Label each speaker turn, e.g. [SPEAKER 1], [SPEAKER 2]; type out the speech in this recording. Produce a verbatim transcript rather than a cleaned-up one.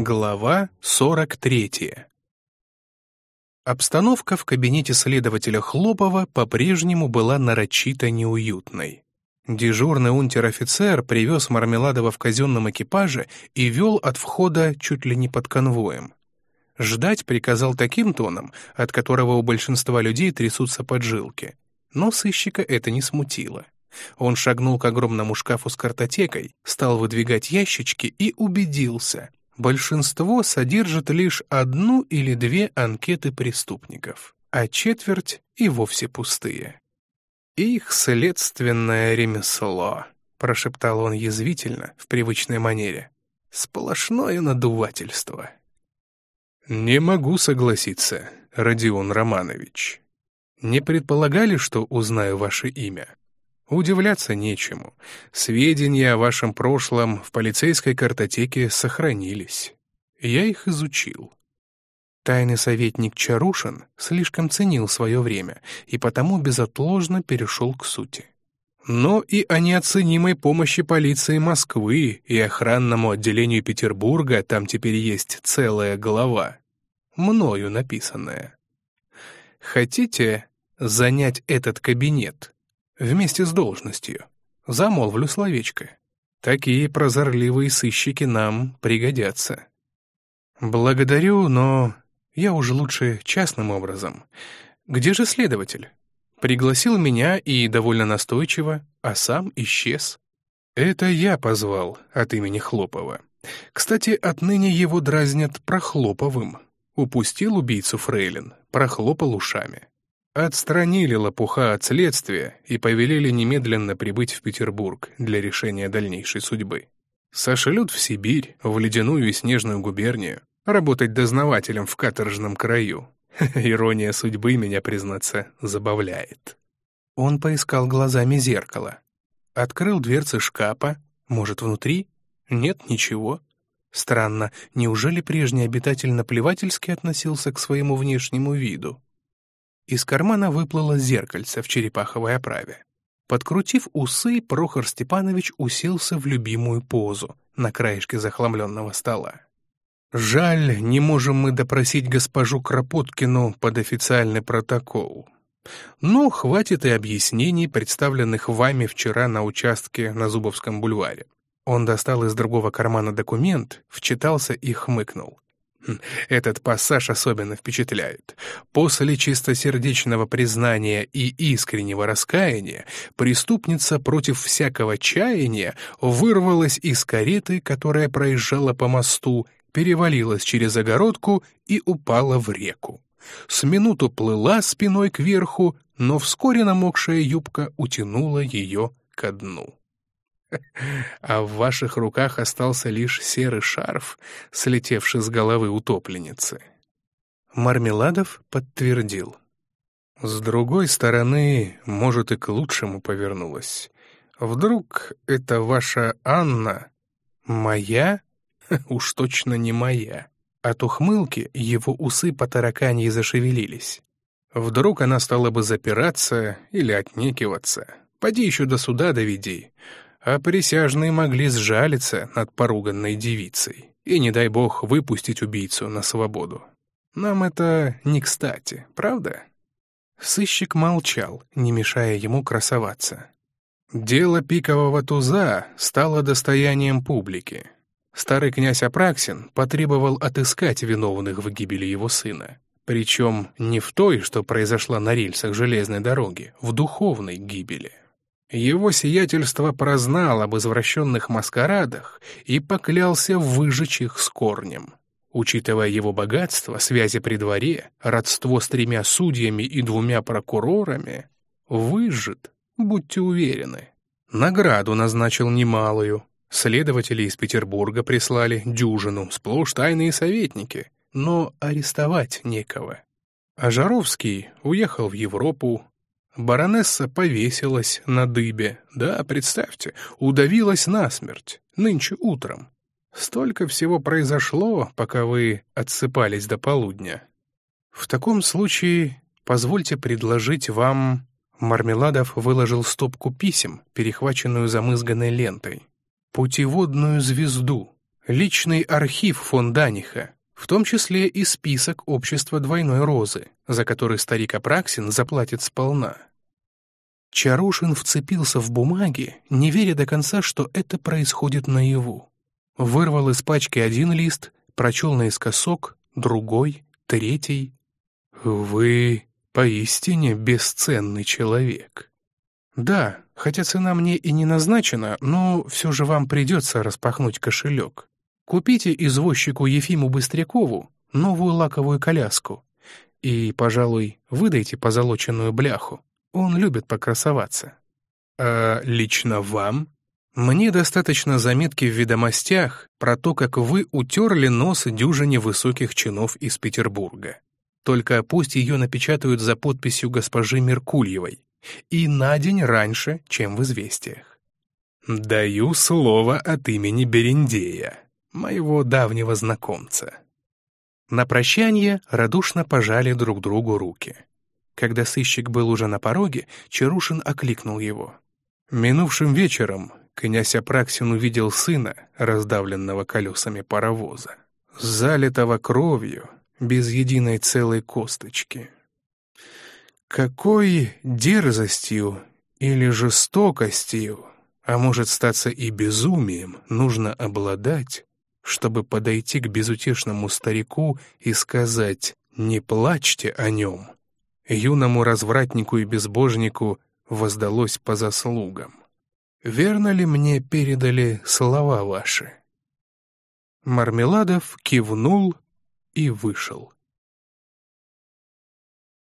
[SPEAKER 1] Глава сорок третья. Обстановка в кабинете следователя Хлопова по-прежнему была нарочито неуютной. Дежурный унтер-офицер привез Мармеладова в казенном экипаже и вел от входа чуть ли не под конвоем. Ждать приказал таким тоном, от которого у большинства людей трясутся поджилки. Но сыщика это не смутило. Он шагнул к огромному шкафу с картотекой, стал выдвигать ящички и убедился — большинство содержит лишь одну или две анкеты преступников, а четверть и вовсе пустые. «Их следственное ремесло», — прошептал он язвительно, в привычной манере. «Сплошное надувательство». «Не могу согласиться, Родион Романович. Не предполагали, что узнаю ваше имя? Удивляться нечему. Сведения о вашем прошлом в полицейской картотеке сохранились. Я их изучил». Тайный советник Чарушин слишком ценил свое время и потому безотложно перешел к сути. Но и о неоценимой помощи полиции Москвы и охранному отделению Петербурга там теперь есть целая глава, мною написанная. Хотите занять этот кабинет вместе с должностью? Замолвлю словечко. Такие прозорливые сыщики нам пригодятся. Благодарю, но я уже лучше частным образом. Где же следователь? Пригласил меня и довольно настойчиво, а сам исчез. Это я позвал от имени Хлопова. Кстати, отныне его дразнят Прохлоповым. Упустил убийцу фрейлин, прохлопал ушами. Отстранили лопуха от следствия и повелели немедленно прибыть в Петербург для решения дальнейшей судьбы. Сошлют в Сибирь, в ледяную и снежную губернию, работать дознавателем в каторжном краю. Ирония судьбы меня, признаться, забавляет. Он поискал глазами зеркало. Открыл дверцы шкафа. Может, внутри? Нет, ничего. Странно, неужели прежний обитатель наплевательски относился к своему внешнему виду? Из кармана выплыло зеркальце в черепаховой оправе. Подкрутив усы, Прохор Степанович уселся в любимую позу на краешке захламленного стола. «Жаль, не можем мы допросить госпожу Кропоткину под официальный протокол. Но хватит и объяснений, представленных вами вчера на участке на Зубовском бульваре». Он достал из другого кармана документ, вчитался и хмыкнул. Этот пассаж особенно впечатляет. После чистосердечного признания и искреннего раскаяния преступница против всякого чаяния вырвалась из кареты, которая проезжала по мосту, перевалилась через огородку и упала в реку. С минуту плыла спиной кверху, но вскоре намокшая юбка утянула ее ко дну. А в ваших руках остался лишь серый шарф, слетевший с головы утопленницы. Мармеладов подтвердил. С другой стороны, может, и к лучшему повернулась. Вдруг это ваша Анна? Моя? Уж точно не моя. От ухмылки его усы по тараканьи зашевелились. Вдруг она стала бы запираться или отнекиваться. Поди еще до суда доведи. А присяжные могли сжалиться над поруганной девицей и, не дай бог, выпустить убийцу на свободу. Нам это не кстати, правда? Сыщик молчал, не мешая ему красоваться. Дело пикового туза стало достоянием публики. Старый князь Апраксин потребовал отыскать виновных в гибели его сына. Причем не в той, что произошла на рельсах железной дороги, в духовной гибели. Его сиятельство прознал об извращенных маскарадах и поклялся выжечь их с корнем. Учитывая его богатство, связи при дворе, родство с тремя судьями и двумя прокурорами, выжжет, будьте уверены. Награду назначил немалую. Следователи из Петербурга прислали дюжину, сплошь тайные советники, но арестовать некого. А Жаровский уехал в Европу. Баронесса повесилась на дыбе, да, представьте, удавилась насмерть, нынче утром. Столько всего произошло, пока вы отсыпались до полудня. В таком случае позвольте предложить вам... Мармеладов выложил стопку писем, перехваченную замызганной лентой. Путеводную звезду, личный архив фон Даниха, в том числе и список общества двойной розы, за который старик Апраксин заплатит сполна. Чарушин вцепился в бумаги, не веря до конца, что это происходит наяву. Вырвал из пачки один лист, прочел наискосок, другой, третий. «Вы поистине бесценный человек». «Да, хотя цена мне и не назначена, но все же вам придется распахнуть кошелек. Купите извозчику Ефиму Быстрякову новую лаковую коляску и, пожалуй, выдайте позолоченную бляху. Он любит покрасоваться». «А лично вам?» «Мне достаточно заметки в ведомостях про то, как вы утерли нос дюжине высоких чинов из Петербурга. Только пусть ее напечатают за подписью госпожи Меркульевой и на день раньше, чем в известиях. Даю слово от имени Берендея, моего давнего знакомца». На прощание радушно пожали друг другу руки. Когда сыщик был уже на пороге, Чарушин окликнул его. Минувшим вечером князь Апраксин увидел сына, раздавленного колесами паровоза, залитого кровью, без единой целой косточки. Какой дерзостью или жестокостью, а может статься и безумием, нужно обладать, чтобы подойти к безутешному старику и сказать «не плачьте о нем». Юному развратнику и безбожнику воздалось по заслугам. Верно ли мне передали слова ваши?» Мармеладов кивнул и вышел.